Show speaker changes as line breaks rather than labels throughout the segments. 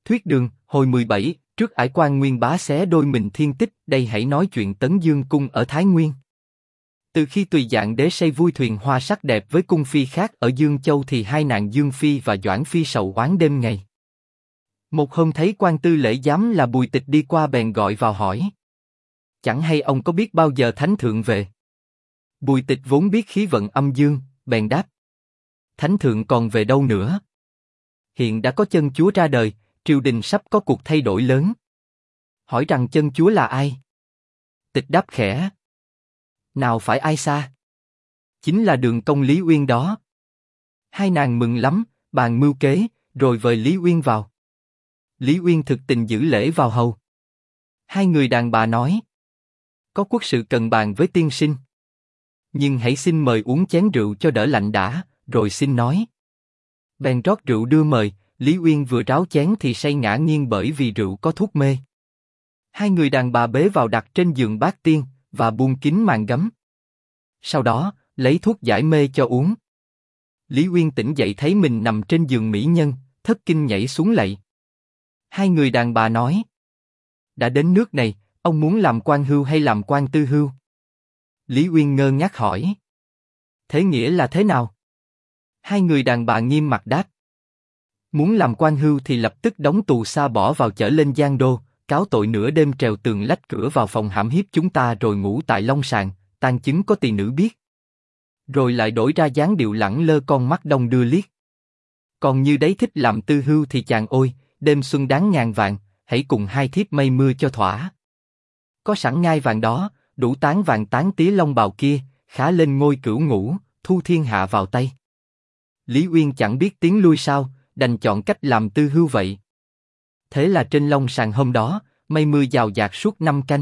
Thuyết đường, hồi 17, trước ải quan Nguyên Bá xé đôi mình thiên tích, đây hãy nói chuyện Tấn Dương cung ở Thái Nguyên. Từ khi Tùy Dạng đế xây vui thuyền hoa sắc đẹp với cung phi khác ở Dương Châu thì hai nàng Dương Phi và Doãn Phi sầu oán đêm ngày. Một hôm thấy quan tư lễ giám là Bùi Tịch đi qua bèn gọi vào hỏi. Chẳng hay ông có biết bao giờ Thánh Thượng về? Bùi Tịch vốn biết khí vận âm dương, bèn đáp. Thánh Thượng còn về đâu nữa? Hiện đã có chân chúa ra đời, triều đình sắp có cuộc thay đổi lớn. Hỏi rằng chân chúa là ai? Tịch đáp khẽ. Nào phải ai xa? Chính là Đường công Lý Uyên đó. Hai nàng mừng lắm, bàn mưu kế, rồi vời Lý Uyên vào. Lý Uyên thực tình giữ lễ vào hầu. Hai người đàn bà nói. Có quốc sự cần bàn với tiên sinh. Nhưng hãy xin mời uống chén rượu cho đỡ lạnh đã, rồi xin nói. Bèn rót rượu đưa mời, Lý Uyên vừa ráo chén thì say ngã nghiêng bởi vì rượu có thuốc mê. Hai người đàn bà bế vào đặt trên giường bát tiên, và buông kín màn gấm. Sau đó, lấy thuốc giải mê cho uống. Lý Uyên tỉnh dậy thấy mình nằm trên giường mỹ nhân, thất kinh nhảy xuống lạy. Hai người đàn bà nói. Đã đến nước này, ông muốn làm quan hưu hay làm quan tư hưu? Lý Uyên ngơ ngác hỏi. Thế nghĩa là thế nào? Hai người đàn bà nghiêm mặt đáp. Muốn làm quan hưu thì lập tức đóng tù xa bỏ vào chở lên Giang Đô, cáo tội nửa đêm trèo tường lách cửa vào phòng hãm hiếp chúng ta rồi ngủ tại long sàng, tang chứng có tỳ nữ biết. Rồi lại đổi ra dáng điệu lẳng lơ con mắt đông đưa liếc. Còn như đấy thích làm tư hưu thì chàng ôi, đêm xuân đáng ngàn vàng, hãy cùng hai thiếp mây mưa cho thỏa. Có sẵn ngai vàng đó, đủ tán vàng tán tía long bào kia, khá lên ngôi cửu ngũ, thu thiên hạ vào tay. Lý Uyên chẳng biết tiến lui sao, đành chọn cách làm tư hưu vậy. Thế là trên long sàng hôm đó, mây mưa dào dạt suốt 5 canh.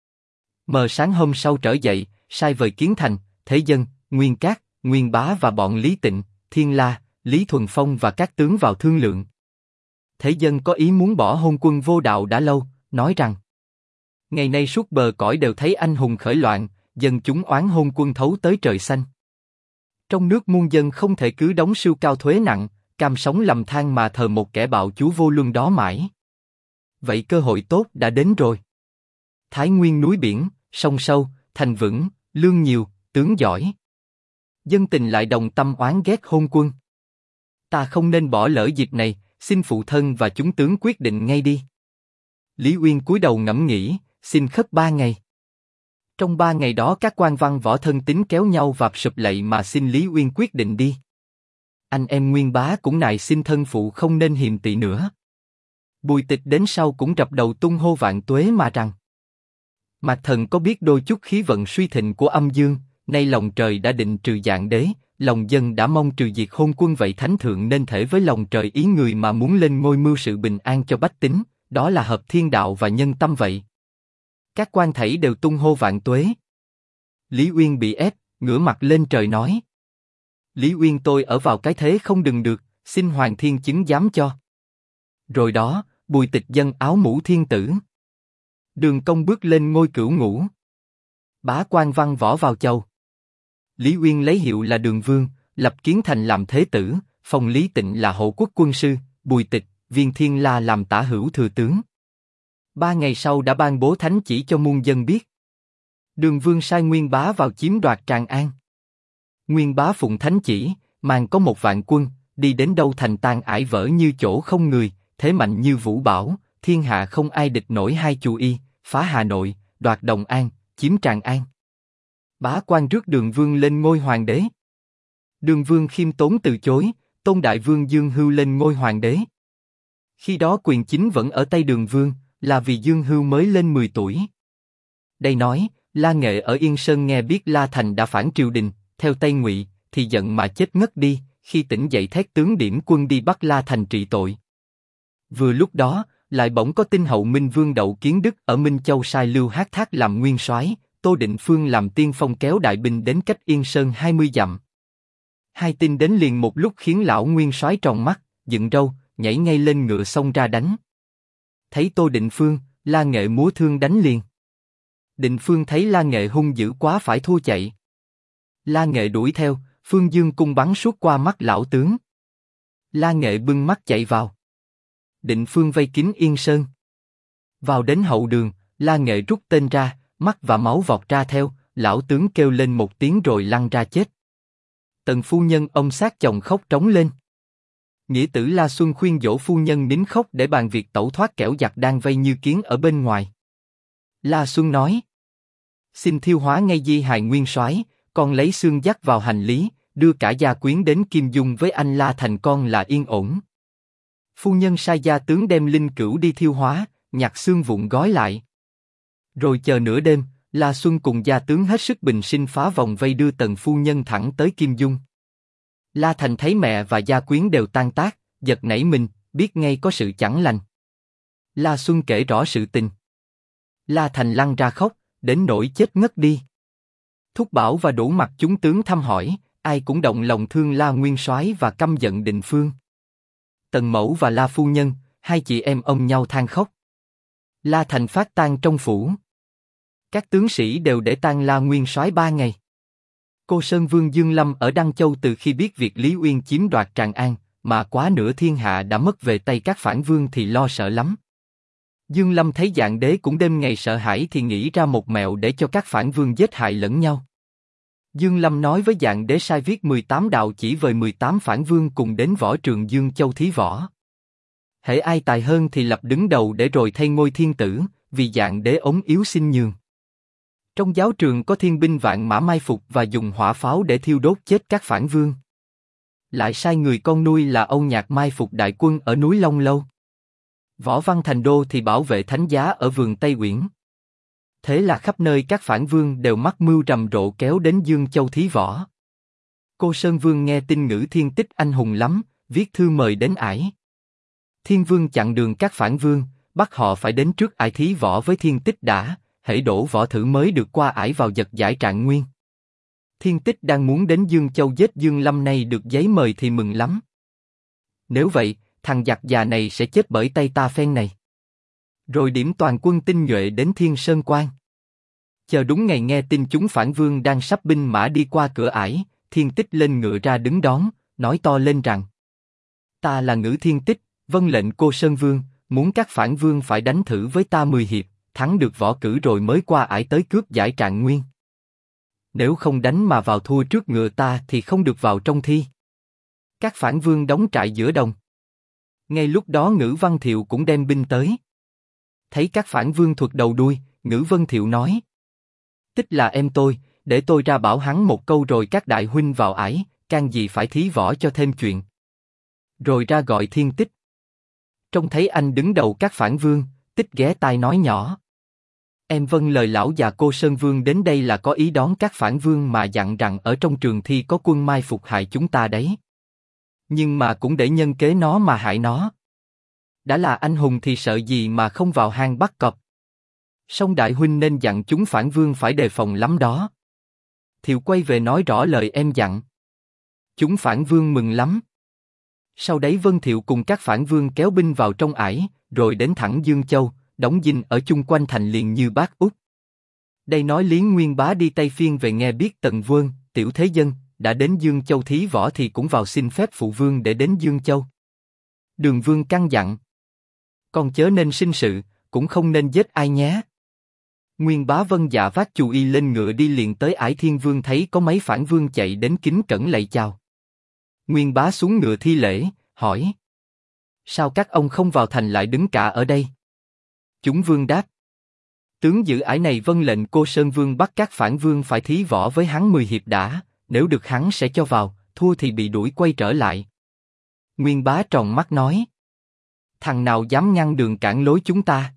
Mờ sáng hôm sau trở dậy, sai vời Kiến Thành, Thế Dân, Nguyên Cát, Nguyên Bá và bọn Lý Tịnh, Thiên La, Lý Thuần Phong và các tướng vào thương lượng. Thế Dân có ý muốn bỏ hôn quân vô đạo đã lâu, nói rằng ngày nay suốt bờ cõi đều thấy anh hùng khởi loạn, dân chúng oán hôn quân thấu tới trời xanh. Trong nước muôn dân không thể cứ đóng siêu cao thuế nặng, cam sống lầm than mà thờ một kẻ bạo chúa vô luân đó mãi. Vậy cơ hội tốt đã đến rồi. Thái Nguyên núi biển, sông sâu, thành vững, lương nhiều, tướng giỏi. Dân tình lại đồng tâm oán ghét hôn quân. Ta không nên bỏ lỡ dịp này, xin phụ thân và chúng tướng quyết định ngay đi. Lý Uyên cúi đầu ngẫm nghĩ, xin khất 3 ngày. Trong 3 ngày đó các quan văn võ thân tín kéo nhau vạp sụp lạy mà xin Lý Uyên quyết định đi. Anh em Nguyên Bá cũng nài xin thân phụ không nên hiềm tị nữa. Bùi Tịch đến sau cũng rập đầu tung hô vạn tuế mà rằng. Mạc thần có biết đôi chút khí vận suy thịnh của âm dương, nay lòng trời đã định trừ Dạng đế, lòng dân đã mong trừ diệt hôn quân vậy Thánh Thượng nên thể với lòng trời ý người mà muốn lên ngôi mưu sự bình an cho bách tính, đó là hợp thiên đạo và nhân tâm vậy. Các quan thảy đều tung hô vạn tuế. Lý Uyên bị ép, ngửa mặt lên trời nói. Lý Uyên tôi ở vào cái thế không đừng được, xin Hoàng Thiên chứng giám cho. Rồi đó, Bùi Tịch dâng áo mũ thiên tử. Đường Công bước lên ngôi cửu ngũ. Bá quan văn võ vào chầu. Lý Uyên lấy hiệu là Đường Vương, lập Kiến Thành làm thế tử, phong Lý Tịnh là hộ quốc quân sư, Bùi Tịch, Viên Thiên La làm tả hữu thừa tướng. 3 ngày sau đã ban bố thánh chỉ cho muôn dân biết. Đường Vương sai Nguyên Bá vào chiếm đoạt Tràng An. Nguyên Bá phụng thánh chỉ, mang có 1 vạn quân, đi đến đâu thành tan ải vỡ như chỗ không người, thế mạnh như vũ bão, thiên hạ không ai địch nổi 2 Chu Y, phá Hà Nội, đoạt Đồng An, chiếm Tràng An. Bá quan rước Đường Vương lên ngôi hoàng đế. Đường Vương khiêm tốn từ chối, tôn Đại Vương Dương Hưu lên ngôi hoàng đế. Khi đó quyền chính vẫn ở tay Đường Vương, là vì Dương Hưu mới lên 10 tuổi. Đây nói, La Nghệ ở Yên Sơn nghe biết La Thành đã phản triều đình, theo Tây Ngụy, thì giận mà chết ngất đi, khi tỉnh dậy thét tướng điểm quân đi bắt La Thành trị tội. Vừa lúc đó, lại bỗng có tin Hậu Minh Vương Đậu Kiến Đức ở Minh Châu sai Lưu Hát Thác làm nguyên soái, Tô Định Phương làm tiên phong kéo đại binh đến cách Yên Sơn 20 dặm. 2 tin đến liền một lúc khiến lão nguyên soái tròn mắt, dựng râu, nhảy ngay lên ngựa xông ra đánh. Thấy Tô Định Phương, La Nghệ múa thương đánh liền. Định Phương thấy La Nghệ hung dữ quá phải thua chạy. La Nghệ đuổi theo, Phương Dương cung bắn suốt qua mắt lão tướng. La Nghệ bưng mắt chạy vào. định phương vây kín Yên Sơn. Vào đến hậu đường, La Nghệ rút tên ra, mắt và máu vọt ra theo, lão tướng kêu lên một tiếng rồi lăn ra chết. Tần phu nhân ôm xác chồng khóc trống lên. Nghĩa tử La Xuân khuyên dỗ phu nhân nín khóc để bàn việc tẩu thoát kẻo giặc đang vây như kiến ở bên ngoài. La Xuân nói: xin thiêu hóa ngay di hài nguyên soái, con lấy xương dắt vào hành lý, đưa cả gia quyến đến Kim Dung với anh La thành con là yên ổn. Phu nhân sai gia tướng đem linh cữu đi thiêu hóa, nhặt xương vụn gói lại. Rồi chờ nửa đêm, La Xuân cùng gia tướng hết sức bình sinh phá vòng vây đưa Tần phu nhân thẳng tới Kim Dung. La Thành thấy mẹ và gia quyến đều tan tác, giật nảy mình, biết ngay có sự chẳng lành. La Xuân kể rõ sự tình. La Thành lăn ra khóc, đến nỗi chết ngất đi. Thúc Bảo và đủ mặt chúng tướng thăm hỏi, ai cũng động lòng thương La nguyên soái và căm giận Định Phương. Tần Mẫu và La phu nhân, hai chị em ôm nhau than khóc. La Thành phát tang trong phủ. Các tướng sĩ đều để tang La nguyên soái 3 ngày. Cô Sơn Vương Dương Lâm ở Đăng Châu từ khi biết việc Lý Uyên chiếm đoạt Tràng An, mà quá nửa thiên hạ đã mất về tay các phản vương thì lo sợ lắm. Dương Lâm thấy Dạng Đế cũng đêm ngày sợ hãi thì nghĩ ra một mẹo để cho các phản vương giết hại lẫn nhau. Dương Lâm nói với Dạng Đế sai viết 18 đạo chỉ vời 18 phản vương cùng đến võ trường Dương Châu thí võ. Hễ ai tài hơn thì lập đứng đầu để rồi thay ngôi thiên tử, vì Dạng Đế ốm yếu xin nhường. Trong giáo trường có thiên binh vạn mã mai phục và dùng hỏa pháo để thiêu đốt chết các phản vương. Lại sai người con nuôi là Âu Nhạc mai phục đại quân ở núi Long Lâu. Võ Văn Thành Đô thì bảo vệ thánh giá ở vườn Tây Uyển. Thế là khắp nơi các phản vương đều mắc mưu rầm rộ kéo đến Dương Châu thí võ. Cô Sơn Vương nghe tin Ngữ Thiên Tích anh hùng lắm, viết thư mời đến ải. Thiên Vương chặn đường các phản vương, bắt họ phải đến trước ải thí võ với Thiên Tích đã, hễ đổ võ thử mới được qua ải vào giật giải Trạng Nguyên. Thiên Tích đang muốn đến Dương Châu giết Dương Lâm nay được giấy mời thì mừng lắm. Nếu vậy, thằng giặc già này sẽ chết bởi tay ta phen này. Rồi điểm toàn quân tinh nhuệ đến Thiên Sơn Quan. Chờ đúng ngày nghe tin chúng phản vương đang sắp binh mã đi qua cửa ải, Thiên Tích lên ngựa ra đứng đón, nói to lên rằng: ta là Ngữ Thiên Tích, vâng lệnh cô Sơn Vương, muốn các phản vương phải đánh thử với ta 10 hiệp, thắng được võ cử rồi mới qua ải tới cướp giải Trạng Nguyên. Nếu không đánh mà vào thua trước ngựa ta thì không được vào trong thi. Các phản vương đóng trại giữa đồng. Ngay lúc đó Ngữ Văn Thiệu cũng đem binh tới. Thấy các phản vương thuật đầu đuôi, Ngữ Văn Thiệu nói: Tích là em tôi, để tôi ra bảo hắn một câu rồi các đại huynh vào ải, can gì phải thí võ cho thêm chuyện. Rồi ra gọi Thiên Tích. Trông thấy anh đứng đầu các phản vương, Tích ghé tai nói nhỏ: em vâng lời lão già cô Sơn Vương đến đây là có ý đón các phản vương mà dặn rằng ở trong trường thi có quân mai phục hại chúng ta đấy. Nhưng mà cũng để nhân kế nó mà hại nó. Đã là anh hùng thì sợ gì mà không vào hang bắt cọp. Song đại huynh nên dặn chúng phản vương phải đề phòng lắm đó. Thiệu quay về nói rõ lời em dặn. Chúng phản vương mừng lắm. Sau đấy Vân Thiệu cùng các phản vương kéo binh vào trong ải, rồi đến thẳng Dương Châu, đóng dinh ở chung quanh thành liền như bát út. Đây nói Lý Nguyên Bá đi Tây Phiên về nghe biết Tần Vương, tiểu thế dân, đã đến Dương Châu thí võ thì cũng vào xin phép phụ vương để đến Dương Châu. Đường Vương căn dặn: con chớ nên sinh sự, cũng không nên giết ai nhé. Nguyên Bá vâng dạ vác chù y lên ngựa đi liền tới ải Thiên Vương thấy có mấy phản vương chạy đến kính cẩn lạy chào. Nguyên Bá xuống ngựa thi lễ, hỏi: sao các ông không vào thành lại đứng cả ở đây? Chúng vương đáp: tướng giữ ải này vâng lệnh cô Sơn Vương bắt các phản vương phải thí võ với hắn 10 hiệp đã, nếu được hắn sẽ cho vào, thua thì bị đuổi quay trở lại. Nguyên Bá tròn mắt nói: thằng nào dám ngăn đường cản lối chúng ta?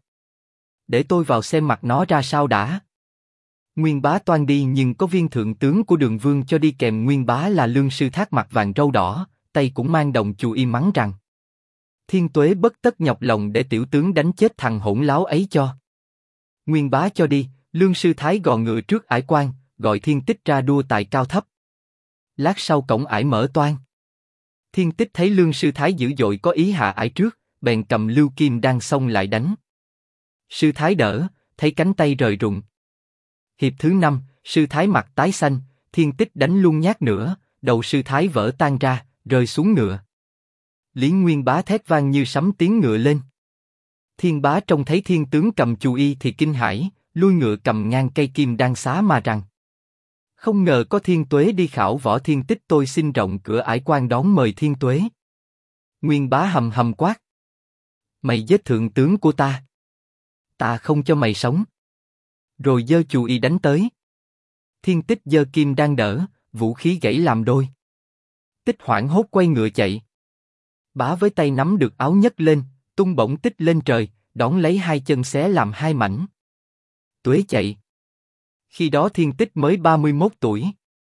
Để tôi vào xem mặt nó ra sao đã. Nguyên Bá toan đi nhưng có viên thượng tướng của Đường Vương cho đi kèm Nguyên Bá là Lương Sư Thác mặt vàng râu đỏ, tay cũng mang đồng chù y mắng rằng: Thiên Tuế bất tất nhọc lòng để tiểu tướng đánh chết thằng hỗn láo ấy cho. Nguyên Bá cho đi, Lương Sư Thái gò ngựa trước ải quan, gọi Thiên Tích ra đua tài cao thấp. Lát sau cổng ải mở toang. Thiên Tích thấy Lương Sư Thái dữ dội có ý hạ ải trước, bèn cầm lưu kim đang xông lại đánh. Sư Thái đỡ, thấy cánh tay rời rụng. Hiệp thứ 5, Sư Thái mặt tái xanh, Thiên Tích đánh luôn nhát nữa, đầu Sư Thái vỡ tan ra, rơi xuống ngựa. Lý Nguyên Bá thét vang như sấm tiếng ngựa lên. Thiên Bá trông thấy thiên tướng cầm chù y thì kinh hãi, lui ngựa cầm ngang cây kim đan xá mà rằng: không ngờ có Thiên Tuế đi khảo võ thiên tích, tôi xin rộng cửa ải quan đón mời Thiên Tuế. Nguyên Bá hầm hầm quát: mày giết thượng tướng của ta không cho mày sống. Rồi giơ chù y đánh tới. Thiên Tích giơ kim đan đỡ, vũ khí gãy làm đôi. Tích hoảng hốt quay ngựa chạy. Bá với tay nắm được áo nhấc lên, tung bổng Tích lên trời, đón lấy hai chân xé làm hai mảnh. Tuế chạy. Khi đó Thiên Tích mới 31 tuổi.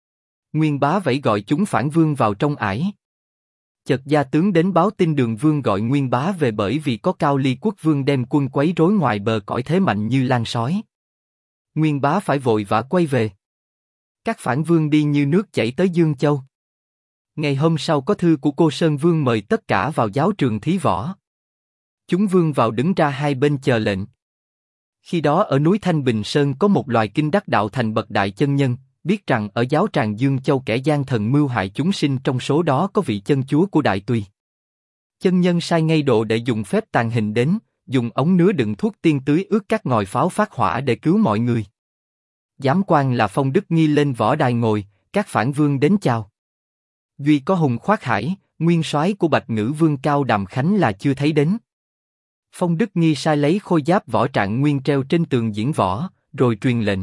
Nguyên Bá vẫy gọi chúng phản vương vào trong ải. Chợt gia tướng đến báo tin Đường Vương gọi Nguyên Bá về, bởi vì có Cao Ly quốc vương đem quân quấy rối ngoài bờ cõi, thế mạnh như lan sói. Nguyên Bá phải vội vã quay về. Các phản vương đi như nước chảy tới Dương Châu. Ngày hôm sau có thư của Cô Sơn Vương mời tất cả vào giáo trường thí võ. Chúng vương vào đứng ra hai bên chờ lệnh. Khi đó ở núi Thanh Bình Sơn có một loài kinh đắc đạo thành bậc đại chân nhân, biết rằng ở giáo tràng Dương Châu kẻ gian thần mưu hại chúng sinh, trong số đó có vị chân chúa của Đại Tùy. Chân nhân sai ngay độ để dùng phép tàn hình đến, dùng ống nứa đựng thuốc tiên tưới ướt các ngòi pháo phát hỏa để cứu mọi người. Giám quan là Phong Đức Nghi lên võ đài ngồi, các phản vương đến chào. Duy có Hùng Khoát Hải, nguyên soái của Bạch Ngữ Vương Cao Đàm Khánh là chưa thấy đến. Phong Đức Nghi sai lấy khôi giáp võ Trạng Nguyên treo trên tường diễn võ, rồi truyền lệnh: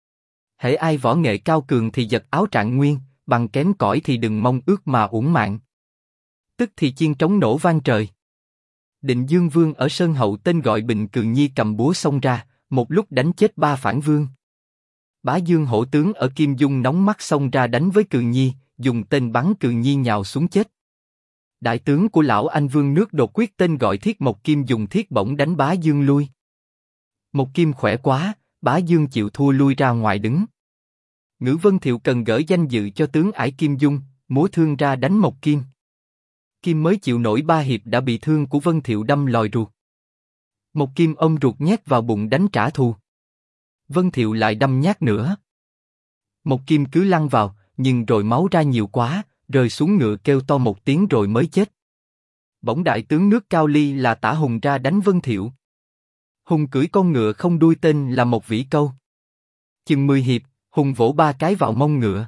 hễ ai võ nghệ cao cường thì giật áo Trạng Nguyên, bằng kém cỏi thì đừng mong ước mà uổng mạng. Tức thì chiên trống nổ vang trời. Định Dương Vương ở Sơn Hậu tên gọi Bình Cường Nhi cầm búa xông ra, một lúc đánh chết 3 phản vương. Bá Dương Hổ tướng ở Kim Dung nóng mắt xông ra đánh với Cường Nhi, dùng tên bắn Cường Nhi nhào xuống chết. Đại tướng của lão Anh Vương nước Đột Quyết tên gọi Thiết Mộc Kim dùng thiết bổng đánh Bá Dương lui. Một Kim khỏe quá, Bá Dương chịu thua lui ra ngoài đứng. Ngữ Vân Thiệu cần gỡ danh dự cho tướng ải Kim Dung, múa thương ra đánh Mộc Kim. Kim mới chịu nổi 3 hiệp đã bị thương của Vân Thiệu đâm lòi ruột. Mộc Kim ôm ruột nhét vào bụng đánh trả thù. Vân Thiệu lại đâm nhát nữa. Mộc Kim cứ lăn vào, nhưng rồi máu ra nhiều quá, rơi xuống ngựa kêu to một tiếng rồi mới chết. Bỗng đại tướng nước Cao Ly là Tả Hùng ra đánh Vân Thiệu. Hùng cưỡi con ngựa không đuôi tên là Mộc Vĩ Câu. Chừng 10 hiệp, Hùng vỗ 3 cái vào mông ngựa.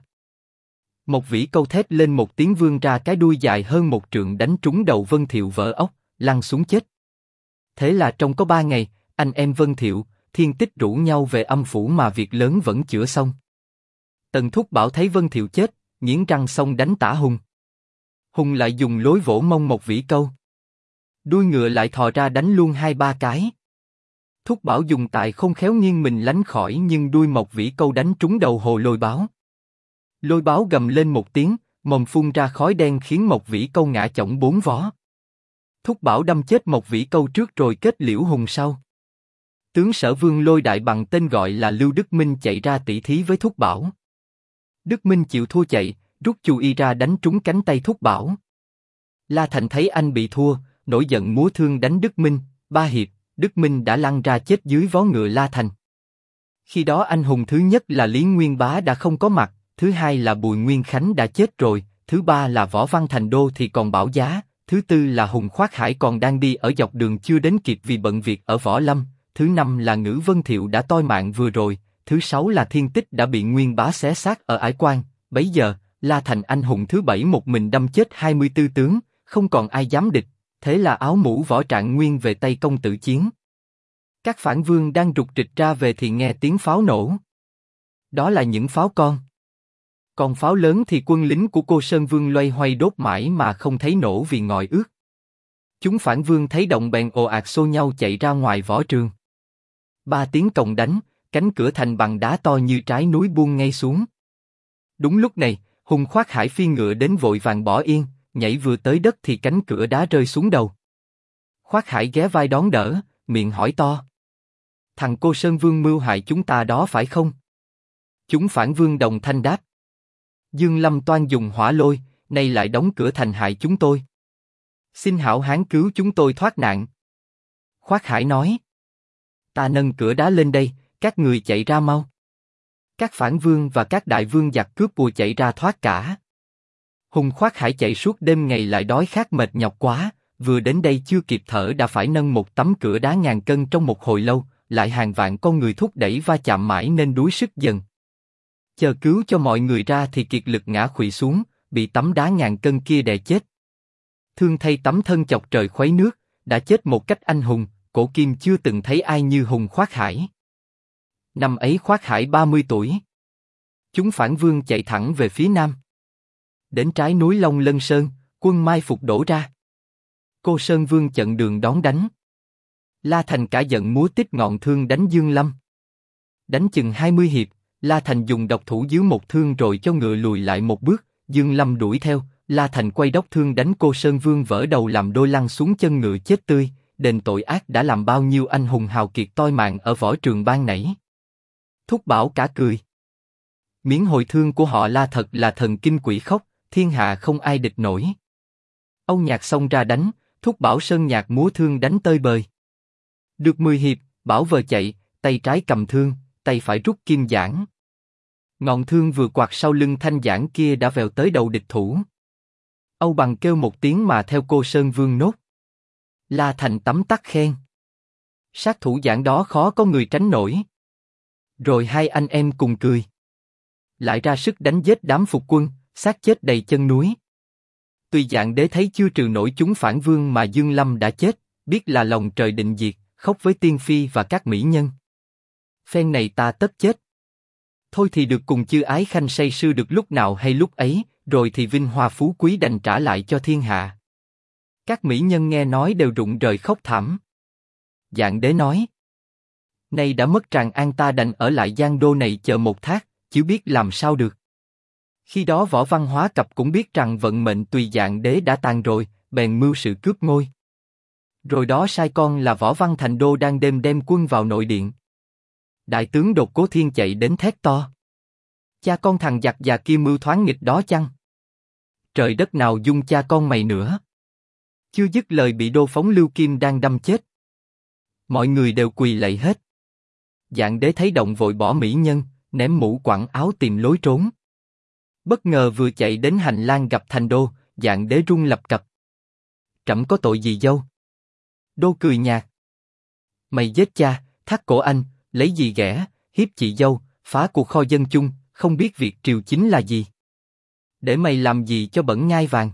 Mộc Vĩ Câu thét lên một tiếng vươn ra cái đuôi dài hơn 1 trượng đánh trúng đầu Vân Thiệu vỡ ốc, lăn xuống chết. Thế là trong có 3 ngày, anh em Vân Thiệu, Thiên Tích rủ nhau về âm phủ mà việc lớn vẫn chữa xong. Tần Thúc Bảo thấy Vân Thiệu chết, nghiến răng xông đánh Tả Hùng. Hùng lại dùng lối vỗ mông Mộc Vĩ Câu. Đuôi ngựa lại thò ra đánh luôn 2-3 cái. Thúc Bảo dùng tài không khéo nghiêng mình lánh khỏi, nhưng đuôi Mộc Vĩ Câu đánh trúng đầu Hồ Lôi Báo. Lôi Báo gầm lên một tiếng, mồm phun ra khói đen khiến Mộc Vĩ Câu ngã chổng 4 vó. Thúc Bảo đâm chết Mộc Vĩ Câu trước rồi kết liễu Hùng sau. Tướng Sở Vương Lôi Đại bằng tên gọi là Lưu Đức Minh chạy ra tỷ thí với Thúc Bảo. Đức Minh chịu thua chạy, rút chù y ra đánh trúng cánh tay Thúc Bảo. La Thành thấy anh bị thua, nổi giận múa thương đánh Đức Minh. 3 hiệp, Đức Minh đã lăn ra chết dưới vó ngựa La Thành. Khi đó anh hùng thứ nhất là Lý Nguyên Bá đã không có mặt, thứ hai là Bùi Nguyên Khánh đã chết rồi, thứ ba là Võ Văn Thành Đô thì còn Bảo Giá, thứ tư là Hùng Khoát Hải còn đang đi ở dọc đường chưa đến kịp vì bận việc ở Võ Lâm, thứ năm là Ngữ Vân Thiệu đã toi mạng vừa rồi, thứ sáu là Thiên Tích đã bị Nguyên Bá xé xác ở Ải Quan. Bấy giờ, La Thành anh hùng thứ 7 một mình đâm chết 24 tướng, không còn ai dám địch, thế là áo mũ Võ Trạng Nguyên về tay công tử chiến. Các phản vương đang rục rịch ra về thì nghe tiếng pháo nổ. Đó là những pháo con. Còn pháo lớn thì quân lính của Cô Sơn Vương loay hoay đốt mãi mà không thấy nổ vì ngòi ướt. Chúng phản vương thấy động bèn ồ ạt xô nhau chạy ra ngoài võ trường. 3 tiếng cồng đánh, cánh cửa thành bằng đá to như trái núi buông ngay xuống. Đúng lúc này, Hùng Khoát Hải phi ngựa đến vội vàng bỏ yên, nhảy vừa tới đất thì cánh cửa đá rơi xuống đầu. Khoát Hải ghé vai đón đỡ, miệng hỏi to: thằng Cô Sơn Vương mưu hại chúng ta đó phải không? Chúng phản vương đồng thanh đáp: Dương Lâm toan dùng hỏa lôi, nay lại đóng cửa thành hại chúng tôi. Xin hảo hán cứu chúng tôi thoát nạn. Khoát Hải nói: ta nâng cửa đá lên đây, các người chạy ra mau. Các phản vương và các đại vương giặc cướp bùa chạy ra thoát cả. Hùng Khoát Hải chạy suốt đêm ngày lại đói khát mệt nhọc quá, vừa đến đây chưa kịp thở đã phải nâng một tấm cửa đá ngàn cân trong một hồi lâu, lại hàng vạn con người thúc đẩy va chạm mãi nên đuối sức dần. Chờ cứu cho mọi người ra thì kiệt lực ngã khuỵu xuống, bị tấm đá ngàn cân kia đè chết. Thương thay tấm thân chọc trời khuấy nước, đã chết một cách anh hùng, cổ kim chưa từng thấy ai như Hùng Khoát Hải. Năm ấy Khoát Hải 30 tuổi. Chúng phản vương chạy thẳng về phía nam. Đến trái núi Long Lân Sơn, quân mai phục đổ ra. Cô Sơn Vương chặn đường đón đánh. La Thành cả giận múa tích ngọn thương đánh Dương Lâm. Đánh chừng 20 hiệp, La Thành dùng độc thủ dưới một thương rồi cho ngựa lùi lại một bước, Dương Lâm đuổi theo, La Thành quay đốc thương đánh Cô Sơn Vương vỡ đầu làm đôi lăn xuống chân ngựa chết tươi, đền tội ác đã làm bao nhiêu anh hùng hào kiệt toi mạng ở võ trường ban nãy. Thúc Bảo cả cười. Miếng hồi thương của họ La thật là thần kinh quỷ khóc, thiên hạ không ai địch nổi. Âu Nhạc xông ra đánh, Thúc Bảo Sơn Nhạc múa thương đánh tơi bời. Được 10 hiệp, Bảo vờ chạy, tay trái cầm thương, tay phải rút kim giảng. Ngọn thương vừa quạt sau lưng thanh giảng kia đã vèo tới đầu địch thủ. Âu Bằng kêu một tiếng mà theo Cô Sơn Vương nốt. La Thành tấm tắc khen. Sát thủ giảng đó khó có người tránh nổi. Rồi hai anh em cùng cười. Lại ra sức đánh giết đám phục quân, xác chết đầy chân núi. Tuy Dạng Đế thấy chưa trừ nổi chúng phản vương mà Dương Lâm đã chết, biết là lòng trời định diệt, khóc với tiên phi và các mỹ nhân. Phen này ta tất chết. Thôi thì được cùng chư ái khanh say sưa được lúc nào hay lúc ấy, rồi thì vinh hoa phú quý đành trả lại cho thiên hạ. Các mỹ nhân nghe nói đều rụng rời khóc thảm. Dạng Đế nói: nay đã mất Tràng An ta đành ở lại Giang Đô này chờ một thác, chứ biết làm sao được. Khi đó Võ Văn Hóa Cập cũng biết rằng vận mệnh tùy Dạng Đế đã tàn rồi, bèn mưu sự cướp ngôi. Rồi đó sai con là Võ Văn Thành Đô đang đêm đem quân vào nội điện. Đại tướng Đột Cố Thiên chạy đến thét to: cha con thằng giặc già kia mưu thoáng nghịch đó chăng? Trời đất nào dung cha con mày nữa. Chưa dứt lời bị Đô Phóng Lưu Kim đang đâm chết. Mọi người đều quỳ lạy hết. Dạng Đế thấy động vội bỏ mỹ nhân, ném mũ quẳng áo tìm lối trốn. Bất ngờ vừa chạy đến hành lang gặp Thành Đô, Dạng Đế run lập cập: trẫm có tội gì dâu? Đô cười nhạt: mày giết cha, thắt cổ anh, lấy gì ghẻ, hiếp chị dâu, phá cuộc kho dân chung, không biết việc triều chính là gì. Để mày làm gì cho bẩn ngai vàng?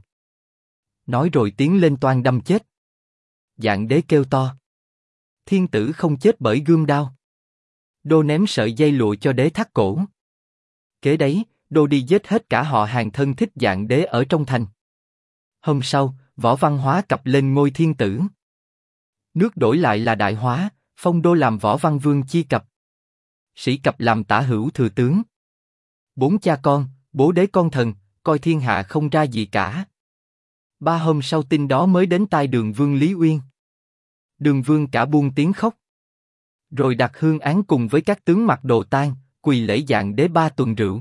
Nói rồi tiến lên toan đâm chết. Dạng Đế kêu to: thiên tử không chết bởi gươm đao. Đô ném sợi dây lụa cho Đế thắt cổ. Kế đấy, Đô đi giết hết cả họ hàng thân thích Dạng Đế ở trong thành. Hôm sau, Võ Văn Hóa Cập lên ngôi thiên tử. Nước đổi lại là Đại Hóa, phong Đô làm Võ Văn Vương Chi Cập. Sĩ Cập làm Tả Hữu thừa tướng. 4 cha con, bố đế con thần, coi thiên hạ không ra gì cả. 3 hôm sau tin đó mới đến tai Đường Vương Lý Uyên. Đường Vương cả buông tiếng khóc. Rồi đặt hương án cùng với các tướng mặc đồ tang, quỳ lễ Dạng Đế 3 tuần rượu.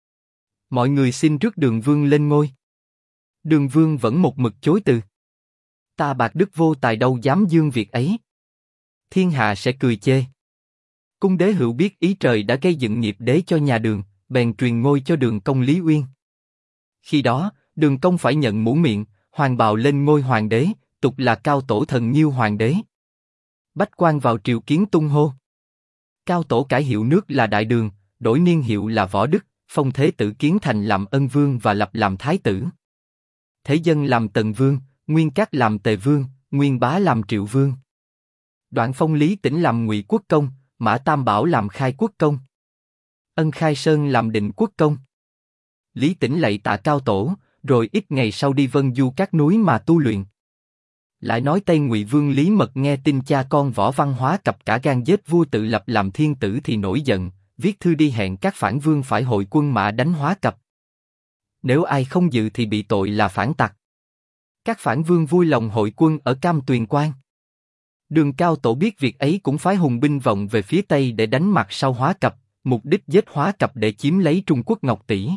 Mọi người xin rước Đường Vương lên ngôi. Đường Vương vẫn một mực chối từ. Ta bạc đức vô tài đâu dám dương việc ấy. Thiên hạ sẽ cười chê. Cung đế Hữu biết ý trời đã gây dựng nghiệp đế cho nhà Đường, bèn truyền ngôi cho Đường Công Lý Uyên. Khi đó, Đường Công phải nhận mũ miệng, hoàng bào lên ngôi hoàng đế, tục là Cao Tổ Thần Nhiêu hoàng đế. Bách quan vào triều kiến tung hô. Cao Tổ cải hiệu nước là Đại Đường, đổi niên hiệu là Võ Đức, phong Thế Tử Kiến Thành làm Ân Vương và lập làm Thái Tử. Thế Dân làm Tần Vương, Nguyên Cát làm Tề Vương, Nguyên Bá làm Triệu Vương. Đoạn phong Lý Tĩnh làm Ngụy Quốc Công, Mã Tam Bảo làm Khai Quốc Công. Ân Khai Sơn làm Định Quốc Công. Lý Tĩnh lạy tạ Cao Tổ, rồi ít ngày sau đi vân du các núi mà tu luyện. Lại nói Tây Ngụy Vương Lý Mật nghe tin cha con Võ Văn Hóa Cập cả gan giết vua tự lập làm thiên tử thì nổi giận, viết thư đi hẹn các phản vương phải hội quân mã đánh Hóa Cập. Nếu ai không dự thì bị tội là phản tặc. Các phản vương vui lòng hội quân ở Cam Tuyền Quan. Đường Cao Tổ biết việc ấy cũng phái hùng binh vòng về phía Tây để đánh mặt sau Hóa Cập, mục đích giết Hóa Cập để chiếm lấy Trung Quốc Ngọc Tỷ.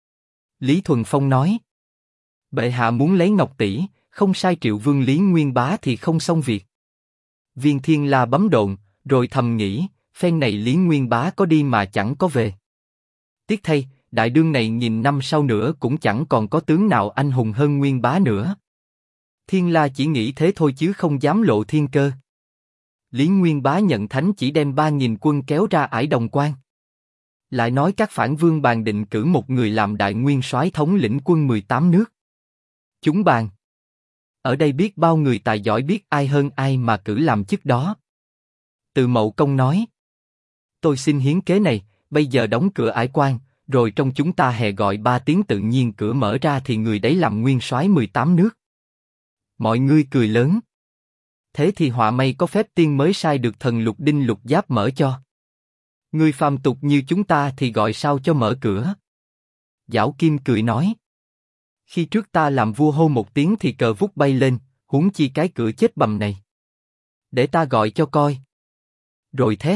Lý Thuần Phong nói: bệ hạ muốn lấy Ngọc Tỷ, không sai Triệu Vương Lý Nguyên Bá thì không xong việc. Viên Thiên La bấm độn, rồi thầm nghĩ, phen này Lý Nguyên Bá có đi mà chẳng có về. Tiếc thay, đại đương này nghìn năm sau nữa cũng chẳng còn có tướng nào anh hùng hơn Nguyên Bá nữa. Thiên La chỉ nghĩ thế thôi chứ không dám lộ thiên cơ. Lý Nguyên Bá nhận thánh chỉ đem 3.000 quân kéo ra ải Đồng Quan. Lại nói các phản vương bàn định cử một người làm đại nguyên soái thống lĩnh quân 18 nước. Chúng bàn. Ở đây biết bao người tài giỏi biết ai hơn ai mà cử làm chức đó. Từ Mậu Công nói. Tôi xin hiến kế này, bây giờ đóng cửa ải quan, rồi trong chúng ta hè gọi 3 tiếng tự nhiên cửa mở ra thì người đấy làm nguyên soái 18 nước. Mọi người cười lớn. Thế thì họa may có phép tiên mới sai được thần Lục Đinh Lục Giáp mở cho. Người phàm tục như chúng ta thì gọi sao cho mở cửa. Giảo Kim cười nói. Khi trước ta làm vua hô một tiếng thì cờ vút bay lên, huống chi cái cửa chết bầm này. Để ta gọi cho coi. Rồi thét.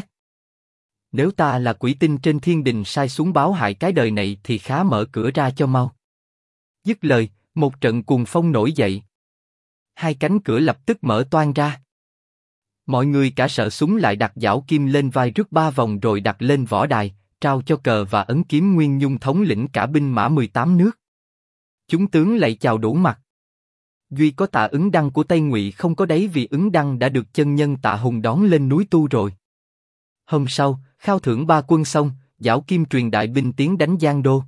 Nếu ta là quỷ tinh trên thiên đình sai xuống báo hại cái đời này thì khá mở cửa ra cho mau. Dứt lời, một trận cuồng phong nổi dậy. Hai cánh cửa lập tức mở toang ra. Mọi người cả sợ súng lại đặt Giảo Kim lên vai rước 3 vòng rồi đặt lên võ đài, trao cho cờ và ấn kiếm Nguyên Nhung thống lĩnh cả binh mã 18 nước. Chúng tướng lạy chào đủ mặt. Duy có Tạ Ứng Đăng của Tây Ngụy không có đấy vì Ứng Đăng đã được chân nhân Tạ Hùng đón lên núi tu rồi. Hôm sau, khao thưởng 3 quân xong, Giảo Kim truyền đại binh tiến đánh Giang Đô.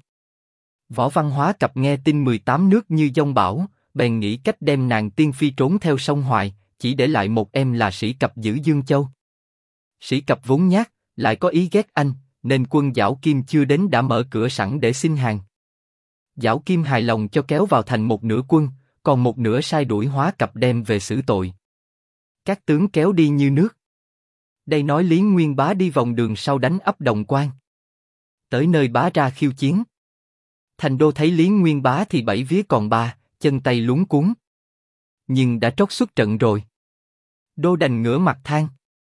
Võ Văn Hóa Cập nghe tin 18 nước như giông bão, bèn nghĩ cách đem nàng tiên phi trốn theo sông Hoài, chỉ để lại một em là Sĩ Cập giữ Dương Châu. Sĩ Cập vốn nhát, lại có ý ghét anh, nên quân Giảo Kim chưa đến đã mở cửa sẵn để xin hàng. Giảo Kim hài lòng cho kéo vào thành một nửa quân, còn một nửa sai đuổi Hóa Cập đem về xử tội. Các tướng kéo đi như nước. Đây nói Lý Nguyên Bá đi vòng đường sau đánh ấp Đồng Quan. Tới nơi bá ra khiêu chiến. Thành Đô thấy Lý Nguyên Bá thì bảy vía còn ba, chân tay luống cuống. Nhưng đã trót xuất trận rồi. Đô đành ngửa mặt than.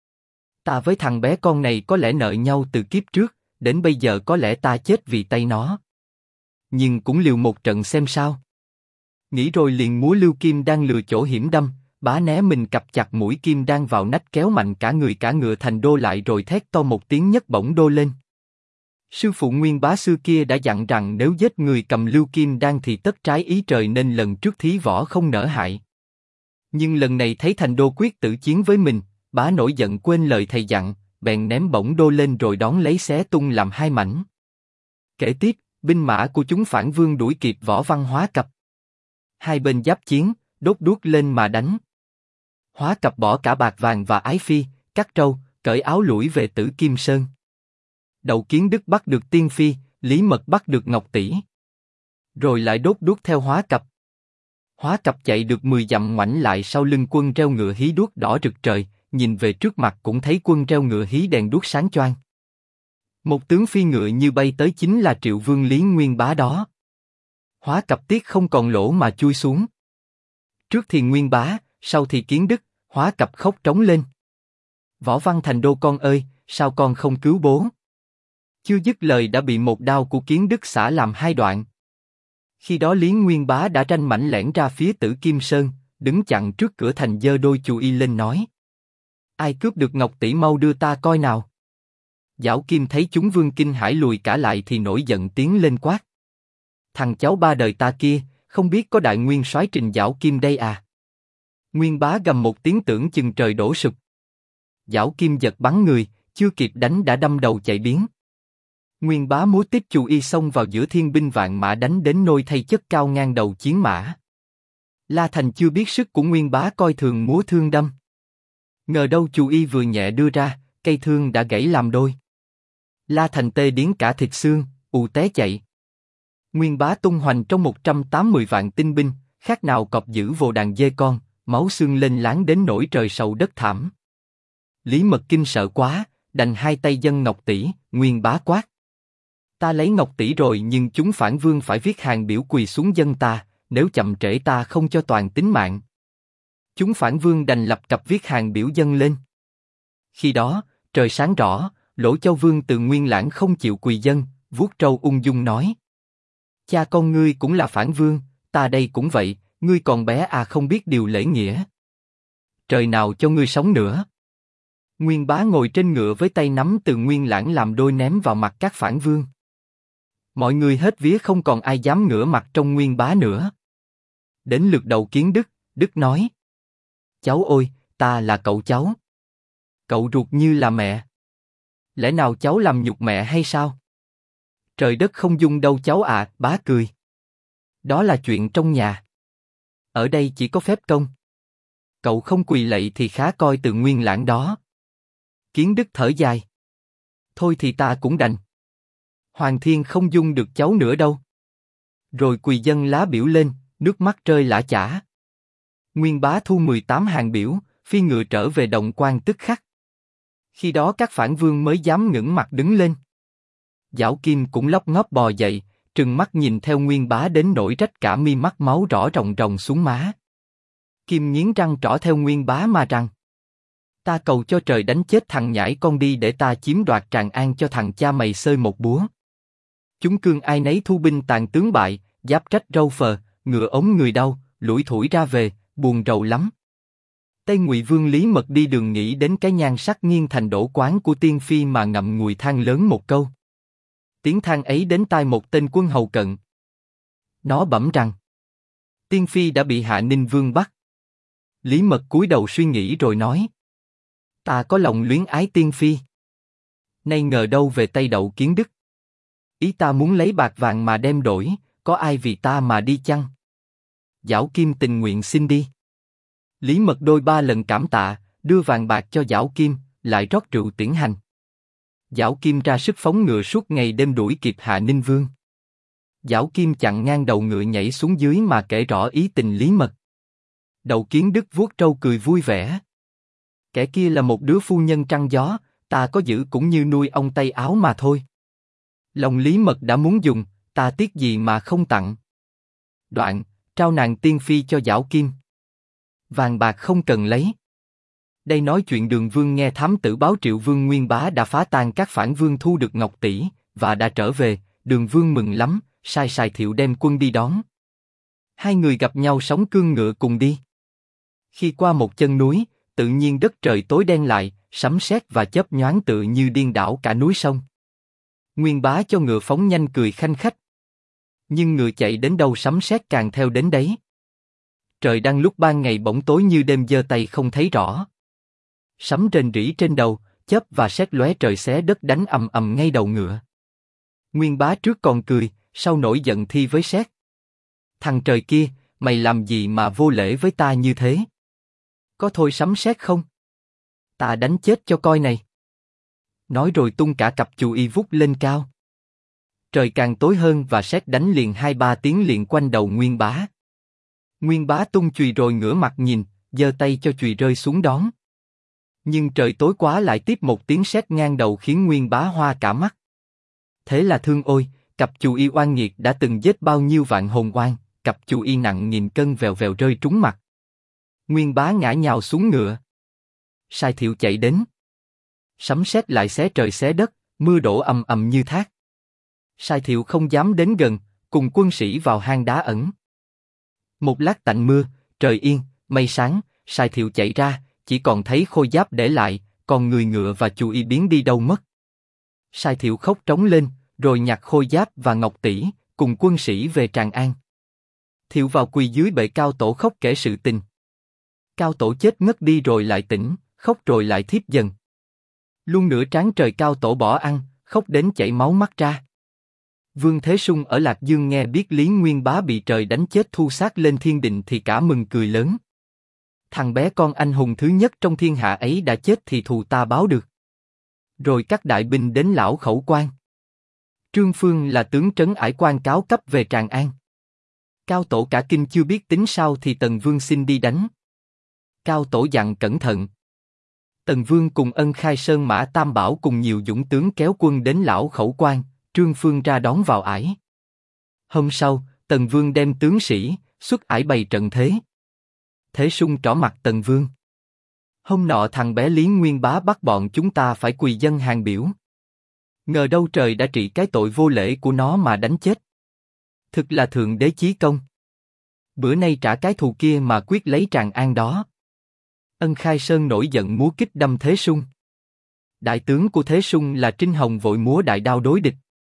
Ta với thằng bé con này có lẽ nợ nhau từ kiếp trước, đến bây giờ có lẽ ta chết vì tay nó. Nhưng cũng liều một trận xem sao. Nghĩ rồi liền múa lưu kim đang lừa chỗ hiểm đâm, bá né mình cặp chặt mũi kim đang vào nách kéo mạnh cả người cả ngựa Thành Đô lại rồi thét to một tiếng nhấc bổng đô lên. Sư phụ Nguyên Bá xưa kia đã dặn rằng nếu giết người cầm lưu kim đan thì tất trái ý trời nên lần trước thí võ không nỡ hại. Nhưng lần này thấy Thành Đô quyết tử chiến với mình, bá nổi giận quên lời thầy dặn, bèn ném bổng đô lên rồi đón lấy xé tung làm hai mảnh. Kể tiếp, binh mã của chúng phản vương đuổi kịp Võ Văn Hóa Cập. Hai bên giáp chiến, đốt đuốc lên mà đánh. Hóa Cập bỏ cả bạc vàng và ái phi, cắt trâu, cởi áo lủi về Tử Kim Sơn. Đậu Kiến Đức bắt được Tiên Phi, Lý Mật bắt được Ngọc Tỷ. Rồi lại đốt đuốc theo Hóa Cập. Hóa Cập chạy được 10 dặm ngoảnh lại sau lưng quân reo ngựa hí đuốc đỏ rực trời, nhìn về trước mặt cũng thấy quân reo ngựa hí đèn đuốc sáng choang. Một tướng phi ngựa như bay tới chính là Triệu Vương Lý Nguyên Bá đó. Hóa Cập tiếc không còn lỗ mà chui xuống. Trước thì Nguyên Bá, sau thì Kiến Đức, Hóa Cập khóc trống lên. Võ Văn Thành Đô con ơi, sao con không cứu bố? Chưa dứt lời đã bị một đao của Kiến Đức xả làm hai đoạn. Khi đó Lý Nguyên Bá đã ranh mãnh lẻn ra phía Tử Kim Sơn, đứng chặn trước cửa thành giơ đôi chù y lên nói: ai cướp được Ngọc Tỷ mau đưa ta coi nào. Giảo Kim thấy chúng vương kinh hãi lùi cả lại thì nổi giận tiến lên quát: thằng cháu ba đời ta kia, không biết có đại nguyên soái Trình Giảo Kim đây à? Nguyên Bá gầm một tiếng tưởng chừng trời đổ sụp. Giảo Kim giật bắn người, chưa kịp đánh đã đâm đầu chạy biến. Nguyên Bá múa tiếp chù y xông vào giữa thiên binh vạn mã đánh đến nôi thay chất cao ngang đầu chiến mã. La Thành chưa biết sức của Nguyên Bá coi thường múa thương đâm. Ngờ đâu chù y vừa nhẹ đưa ra, cây thương đã gãy làm đôi. La Thành tê điếng cả thịt xương, ù té chạy. Nguyên Bá tung hoành trong 180 vạn tinh binh, khác nào cọp dữ vồ đàn dê con, máu xương lên láng đến nỗi trời sầu đất thảm. Lý Mật kinh sợ quá, đành hai tay dâng Ngọc Tỷ. Nguyên Bá quát: ta lấy Ngọc Tỷ rồi nhưng chúng phản vương phải viết hàng biểu quỳ xuống dâng ta, nếu chậm trễ ta không cho toàn tính mạng. Chúng phản vương đành lập cập viết hàng biểu dâng lên. Khi đó, trời sáng rõ, Lỗ Châu Vương từ Nguyên Lãng không chịu quỳ dâng, vuốt trâu ung dung nói: cha con ngươi cũng là phản vương, ta đây cũng vậy, ngươi còn bé à không biết điều lễ nghĩa. Trời nào cho ngươi sống nữa. Nguyên Bá ngồi trên ngựa với tay nắm từ Nguyên Lãng làm đôi ném vào mặt các phản vương. Mọi người hết vía không còn ai dám ngửa mặt trong Nguyên Bá nữa. Đến lượt đầu Kiến Đức, Đức nói: cháu ôi, ta là cậu cháu. Cậu ruột như là mẹ. Lẽ nào cháu làm nhục mẹ hay sao? Trời đất không dung đâu cháu ạ, Bá cười. Đó là chuyện trong nhà. Ở đây chỉ có phép công. Cậu không quỳ lạy thì khá coi từ Nguyên Lãng đó. Kiến Đức thở dài. Thôi thì ta cũng đành. Hoàng thiên không dung được cháu nữa đâu. Rồi quỳ dâng lá biểu lên, nước mắt rơi lã chã. Nguyên Bá thu 18 hàng biểu, phi ngựa trở về Đồng Quan tức khắc. Khi đó các phản vương mới dám ngẩng mặt đứng lên. Giảo Kim cũng lóc ngóp bò dậy, trừng mắt nhìn theo Nguyên Bá đến nỗi rách cả mi mắt máu rõ ròng ròng xuống má. Kim nghiến răng trỏ theo Nguyên Bá mà rằng: ta cầu cho trời đánh chết thằng nhãi con đi để ta chiếm đoạt Tràng An cho thằng cha mày xơi một búa. Chúng cương ai nấy thu binh tàn tướng bại, giáp trách râu phờ, ngựa ống người đau, lủi thủi ra về, buồn rầu lắm. Tây Ngụy Vương Lý Mật đi đường nghĩ đến cái nhan sắc nghiêng thành đổ quán của tiên phi mà ngậm ngùi than lớn một câu. Tiếng than ấy đến tai một tên quân hầu cận. Nó bẩm rằng: tiên phi đã bị Hạ Ninh Vương bắt. Lý Mật cúi đầu suy nghĩ rồi nói: ta có lòng luyến ái tiên phi. Nay ngờ đâu về Tây đậu Kiến Đức. Ý ta muốn lấy bạc vàng mà đem đổi, có ai vì ta mà đi chăng? Giảo Kim tình nguyện xin đi. Lý Mật đôi ba lần cảm tạ, đưa vàng bạc cho Giảo Kim, lại rót rượu tiễn hành. Giảo Kim ra sức phóng ngựa suốt ngày đêm đuổi kịp Hạ Ninh Vương. Giảo Kim chặn ngang đầu ngựa nhảy xuống dưới mà kể rõ ý tình Lý Mật. Đậu Kiến Đức vuốt râu cười vui vẻ. Kẻ kia là một đứa phu nhân trăng gió, ta có giữ cũng như nuôi ông tay áo mà thôi. Lòng Lý Mật đã muốn dùng, ta tiếc gì mà không tặng. Đoạn, trao nàng tiên phi cho Giảo Kim. Vàng bạc không cần lấy. Đây nói chuyện Đường Vương nghe thám tử báo Triệu Vương Nguyên Bá đã phá tan các phản vương thu được ngọc tỷ và đã trở về. Đường Vương mừng lắm, sai Sài Thiệu đem quân đi đón. Hai người gặp nhau sóng cương ngựa cùng đi. Khi qua một chân núi, tự nhiên đất trời tối đen lại, sấm sét và chớp nhoáng tự như điên đảo cả núi sông. Nguyên Bá cho ngựa phóng nhanh cười khanh khách. Nhưng ngựa chạy đến đâu sấm sét càng theo đến đấy. Trời đang lúc ban ngày bỗng tối như đêm, giơ tay không thấy rõ. Sấm rền rỉ trên đầu, chớp và sét lóe trời xé đất đánh ầm ầm ngay đầu ngựa. Nguyên Bá trước còn cười, sau nổi giận thi với sét. Thằng trời kia, mày làm gì mà vô lễ với ta như thế? Có thôi sấm sét không? Ta đánh chết cho coi này. Nói rồi tung cả cặp chù y vút lên cao. Trời càng tối hơn và sét đánh liền 2-3 tiếng liền quanh đầu Nguyên Bá. Nguyên Bá tung chùy rồi ngửa mặt nhìn, giơ tay cho chùy rơi xuống đón. Nhưng trời tối quá lại tiếp một tiếng sét ngang đầu khiến Nguyên Bá hoa cả mắt. Thế là thương ôi, cặp chù y oan nghiệt đã từng giết bao nhiêu vạn hồn oan, cặp chù y nặng nghìn cân vèo vèo rơi trúng mặt. Nguyên Bá ngã nhào xuống ngựa. Sài Thiệu chạy đến. Sấm sét lại xé trời xé đất, mưa đổ ầm ầm như thác. Sài Thiệu không dám đến gần, cùng quân sĩ vào hang đá ẩn. Một lát tạnh mưa, trời yên, mây sáng, Sài Thiệu chạy ra, chỉ còn thấy khôi giáp để lại, còn người ngựa và chù y biến đi đâu mất. Sài Thiệu khóc trống lên, rồi nhặt khôi giáp và ngọc tỷ, cùng quân sĩ về Tràng An. Thiệu vào quỳ dưới bệ Cao Tổ khóc kể sự tình. Cao Tổ chết ngất đi rồi lại tỉnh, khóc rồi lại thiếp dần. Luôn nửa tráng trời Cao Tổ bỏ ăn, khóc đến chảy máu mắt ra. Vương Thế Sung ở Lạc Dương nghe biết Lý Nguyên Bá bị trời đánh chết thu xác lên thiên đình thì cả mừng cười lớn. Thằng bé con anh hùng thứ nhất trong thiên hạ ấy đã chết thì thù ta báo được. Rồi các đại binh đến lão khẩu quan. Trương Phương là tướng trấn ải quan cáo cấp về Tràng An. Cao Tổ cả kinh chưa biết tính sao thì Tần Vương xin đi đánh. Cao Tổ dặn cẩn thận. Tần Vương cùng Ân Khai Sơn Mã Tam Bảo cùng nhiều dũng tướng kéo quân đến lão khẩu quan, Trương Phương ra đón vào ải. Hôm sau, Tần Vương đem tướng sĩ xuất ải bày trận thế. Thế Sung trỏ mặt Tần Vương. Hôm nọ thằng bé Lý Nguyên Bá bắt bọn chúng ta phải quỳ dân hàng biểu. Ngờ đâu trời đã trị cái tội vô lễ của nó mà đánh chết. Thực là thượng đế chí công. Bữa nay trả cái thù kia mà quyết lấy Tràng An đó. Ân Khai Sơn nổi giận múa kích đâm Thế Sung. Đại tướng của Thế Sung là Trinh Hồng vội múa đại đao đối địch.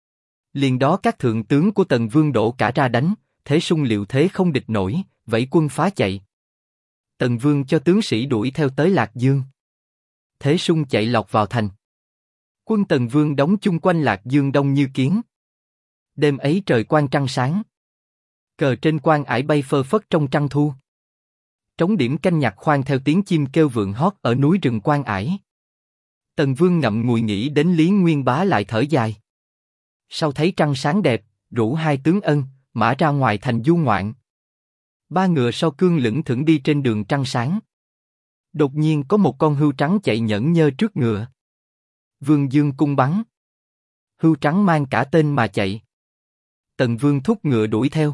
Liền đó các thượng tướng của Tần Vương đổ cả ra đánh, thế sung liệu thế không địch nổi, vẫy quân phá chạy. Tần Vương cho tướng sĩ đuổi theo tới Lạc Dương. Thế sung chạy lọt vào thành. Quân Tần Vương đóng chung quanh Lạc Dương đông như kiến. Đêm ấy trời quang trăng sáng. Cờ trên quan ải bay phơ phất trong trăng thu. Trống điểm canh nhạc khoan theo tiếng chim kêu vượng hót ở núi rừng quan ải. Tần Vương ngậm ngùi nghĩ đến Lý Nguyên Bá lại thở dài. Sau thấy trăng sáng đẹp, rủ hai tướng ân, mã ra ngoài thành du ngoạn. Ba ngựa sau cương lững thững đi trên đường trăng sáng. Đột nhiên có một con hươu trắng chạy nhởn nhơ trước ngựa. Vương dương cung bắn. Hươu trắng mang cả tên mà chạy. Tần Vương thúc ngựa đuổi theo.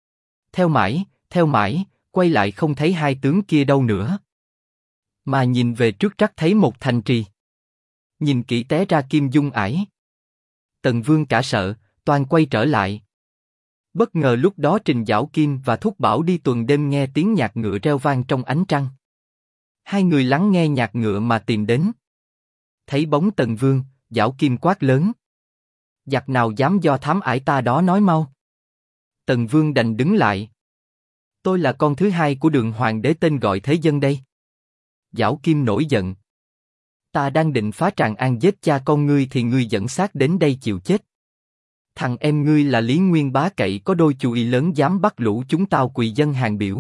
Theo mãi, quay lại không thấy hai tướng kia đâu nữa. Mà nhìn về trước trắc thấy một thành trì. Nhìn kỹ té ra Kim Dung ải. Tần Vương cả sợ, toàn quay trở lại. Bất ngờ lúc đó Trình Giảo Kim và Thúc Bảo đi tuần đêm nghe tiếng nhạc ngựa reo vang trong ánh trăng. Hai người lắng nghe nhạc ngựa mà tìm đến. Thấy bóng Tần Vương, Giảo Kim quát lớn. Giặc nào dám do thám ải ta đó nói mau. Tần Vương đành đứng lại. Tôi là con thứ hai của Đường Hoàng đế tên gọi Thế Dân đây. Giảo Kim nổi giận. Ta đang định phá Tràng An giết cha con ngươi thì ngươi dẫn xác đến đây chịu chết. Thằng em ngươi là Lý Nguyên Bá cậy có đôi chùi lớn dám bắt lũ chúng tao quỳ dân hàng biểu.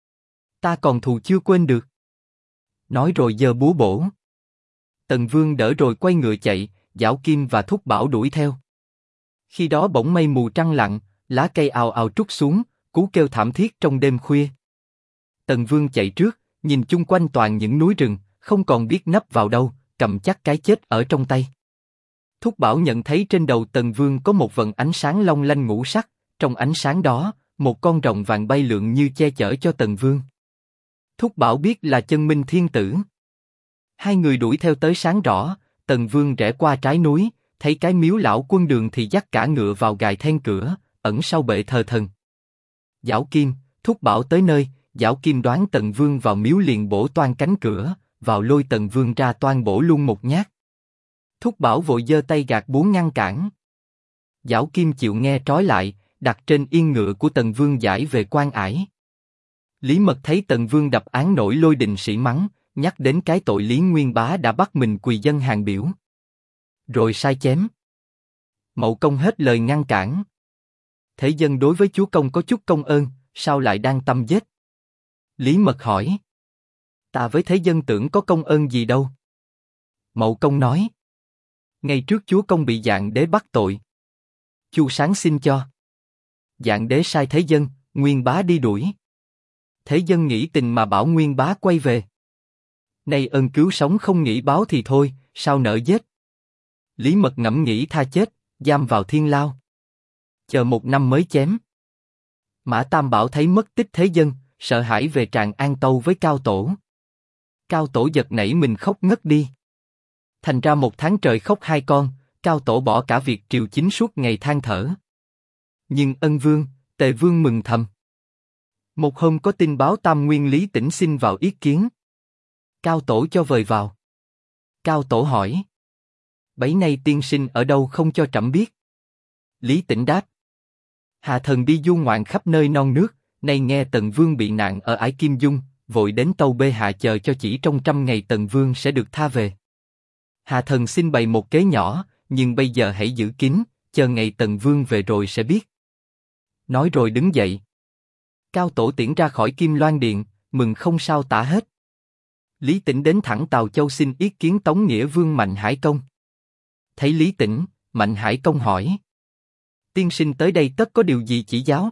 Ta còn thù chưa quên được. Nói rồi giơ búa bổ. Tần Vương đỡ rồi quay ngựa chạy, Giảo Kim và Thúc Bảo đuổi theo. Khi đó bỗng mây mù trăng lặng, lá cây ào ào trút xuống, cú kêu thảm thiết trong đêm khuya. Tần Vương chạy trước, nhìn chung quanh toàn những núi rừng, không còn biết nấp vào đâu, cầm chắc cái chết ở trong tay. Thúc Bảo nhận thấy trên đầu Tần Vương có một vầng ánh sáng long lanh ngũ sắc, trong ánh sáng đó, một con rồng vàng bay lượn như che chở cho Tần Vương. Thúc Bảo biết là Chân Minh Thiên Tử. Hai người đuổi theo tới sáng rõ, Tần Vương rẽ qua trái núi, thấy cái miếu lão quân Đường thì dắt cả ngựa vào gài then cửa, ẩn sau bệ thờ thần. Giảo Kim, Thúc Bảo tới nơi, Giảo Kim đoán Tần Vương vào miếu liền bổ toang cánh cửa, vào lôi Tần Vương ra toang bổ luôn một nhát. Thúc Bảo vội giơ tay gạt búa ngăn cản. Giảo Kim chịu nghe trói lại, đặt trên yên ngựa của Tần Vương giải về quan ải. Lý Mật thấy Tần Vương đập án nổi lôi đình sĩ mắng, nhắc đến cái tội Lý Nguyên Bá đã bắt mình quỳ dân hàng biểu. Rồi sai chém. Mậu Công hết lời ngăn cản. Thế Dân đối với chúa công có chút công ơn, sao lại đang tâm giết? Lý Mật hỏi. Ta với Thế Dân tưởng có công ơn gì đâu. Mậu Công nói. Ngày trước chúa công bị Dạng Đế bắt tội. Chu Sáng xin cho. Dạng Đế sai Thế Dân, Nguyên Bá đi đuổi. Thế Dân nghĩ tình mà bảo Nguyên Bá quay về. Nay ơn cứu sống không nghĩ báo thì thôi, sao nỡ giết? Lý Mật ngẫm nghĩ tha chết, giam vào thiên lao. Chờ 1 năm mới chém. Mã Tam Bảo thấy mất tích Thế Dân, sợ hãi về Tràng An tâu với Cao Tổ. Cao Tổ giật nảy mình khóc ngất đi. Thành ra 1 tháng trời khóc 2 con, Cao Tổ bỏ cả việc triều chính suốt ngày than thở. Nhưng Ân Vương, Tề Vương mừng thầm. Một hôm có tin báo Tam Nguyên Lý Tĩnh xin vào yết kiến. Cao Tổ cho vời vào. Cao Tổ hỏi. Bấy nay tiên sinh ở đâu không cho trẫm biết? Lý Tĩnh đáp. Hạ thần đi du ngoạn khắp nơi non nước, nay nghe Tần Vương bị nạn ở ải Kim Dung, vội đến tâu bê hạ chờ cho chỉ trong 100 ngày Tần Vương sẽ được tha về. Hạ thần xin bày một kế nhỏ, nhưng bây giờ hãy giữ kín, chờ ngày Tần Vương về rồi sẽ biết. Nói rồi đứng dậy. Cao Tổ tiễn ra khỏi Kim Loan Điện, mừng không sao tả hết. Lý Tĩnh đến thẳng Tào Châu xin yết kiến Tống Nghĩa Vương Mạnh Hải Công. Thấy Lý Tĩnh, Mạnh Hải Công hỏi. Tiên sinh tới đây tất có điều gì chỉ giáo?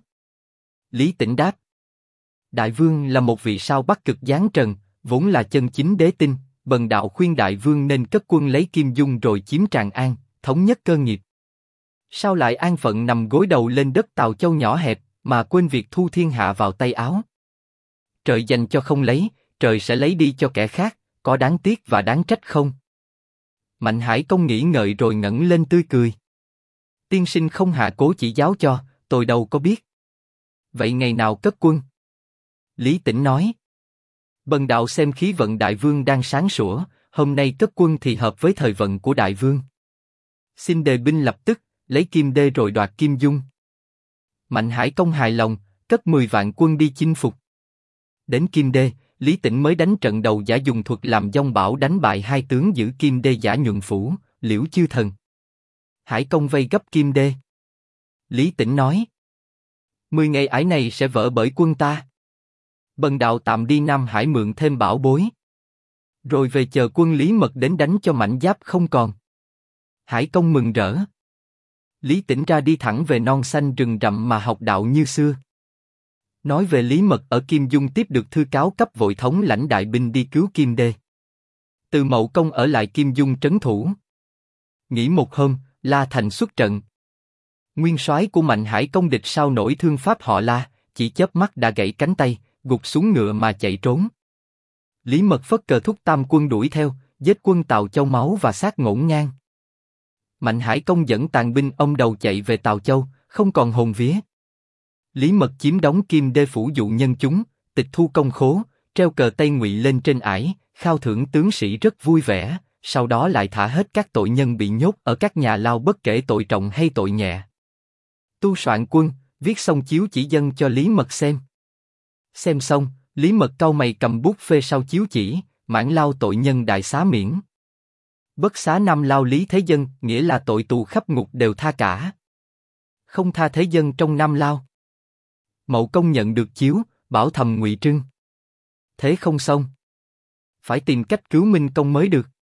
Lý Tĩnh đáp. Đại Vương là một vị sao Bắc Cực giáng trần, vốn là chân chính đế tinh, bần đạo khuyên Đại Vương nên cất quân lấy Kim Dung rồi chiếm Tràng An, thống nhất cơ nghiệp. Sao lại an phận nằm gối đầu lên đất Tào Châu nhỏ hẹp, mà quên việc thu thiên hạ vào tay áo? Trời dành cho không lấy, trời sẽ lấy đi cho kẻ khác, có đáng tiếc và đáng trách không? Mạnh Hải Công nghĩ ngợi rồi ngẩng lên tươi cười. Tiên sinh không hạ cố chỉ giáo cho, tôi đâu có biết. Vậy ngày nào cất quân? Lý Tĩnh nói. Bần đạo xem khí vận Đại Vương đang sáng sủa, hôm nay cất quân thì hợp với thời vận của Đại Vương. Xin đề binh lập tức, lấy Kim Đê rồi đoạt Kim Dung. Mạnh Hải Công hài lòng, cất 10 vạn quân đi chinh phục. Đến Kim Đê, Lý Tĩnh mới đánh trận đầu giả dùng thuật làm dông bão đánh bại hai tướng giữ Kim Đê giả Nhuận Phủ, Liễu Chư Thần. Hải Công vây gấp Kim Đê. Lý Tĩnh nói: 10 ngày ải này sẽ vỡ bởi quân ta. Bần đạo tạm đi Nam Hải mượn thêm bảo bối. Rồi về chờ quân Lý Mật đến đánh cho mảnh giáp không còn. Hải Công mừng rỡ. Lý Tĩnh ra đi thẳng về non xanh rừng rậm mà học đạo như xưa. Nói về Lý Mật ở Kim Dung tiếp được thư cáo cấp vội thống lãnh đại binh đi cứu Kim Đê. Từ Mậu Công ở lại Kim Dung trấn thủ. Nghỉ một hôm, La Thành xuất trận. Nguyên soái của Mạnh Hải Công địch sao nổi thương pháp họ La, chỉ chớp mắt đã gãy cánh tay, gục xuống ngựa mà chạy trốn. Lý Mật phất cờ thúc tam quân đuổi theo, giết quân Tào Châu máu và xác ngổn ngang. Mạnh Hải Công dẫn tàn binh ông đầu chạy về Tào Châu, không còn hồn vía. Lý Mật chiếm đóng Kim Đê phủ dụ nhân chúng, tịch thu công khố, treo cờ Tây Ngụy lên trên ải, khao thưởng tướng sĩ rất vui vẻ. Sau đó lại thả hết các tội nhân bị nhốt ở các nhà lao bất kể tội trọng hay tội nhẹ. Tu soạn quân, viết xong chiếu chỉ dâng cho Lý Mật xem. Xem xong, Lý Mật cau mày cầm bút phê sau chiếu chỉ, mãn lao tội nhân đại xá miễn. Bất xá năm lao Lý Thế Dân, nghĩa là tội tù khắp ngục đều tha cả. Không tha thế dân trong năm lao. Mậu Công nhận được chiếu, bảo thầm Ngụy Trưng: thế không xong, phải tìm cách cứu Minh Công mới được.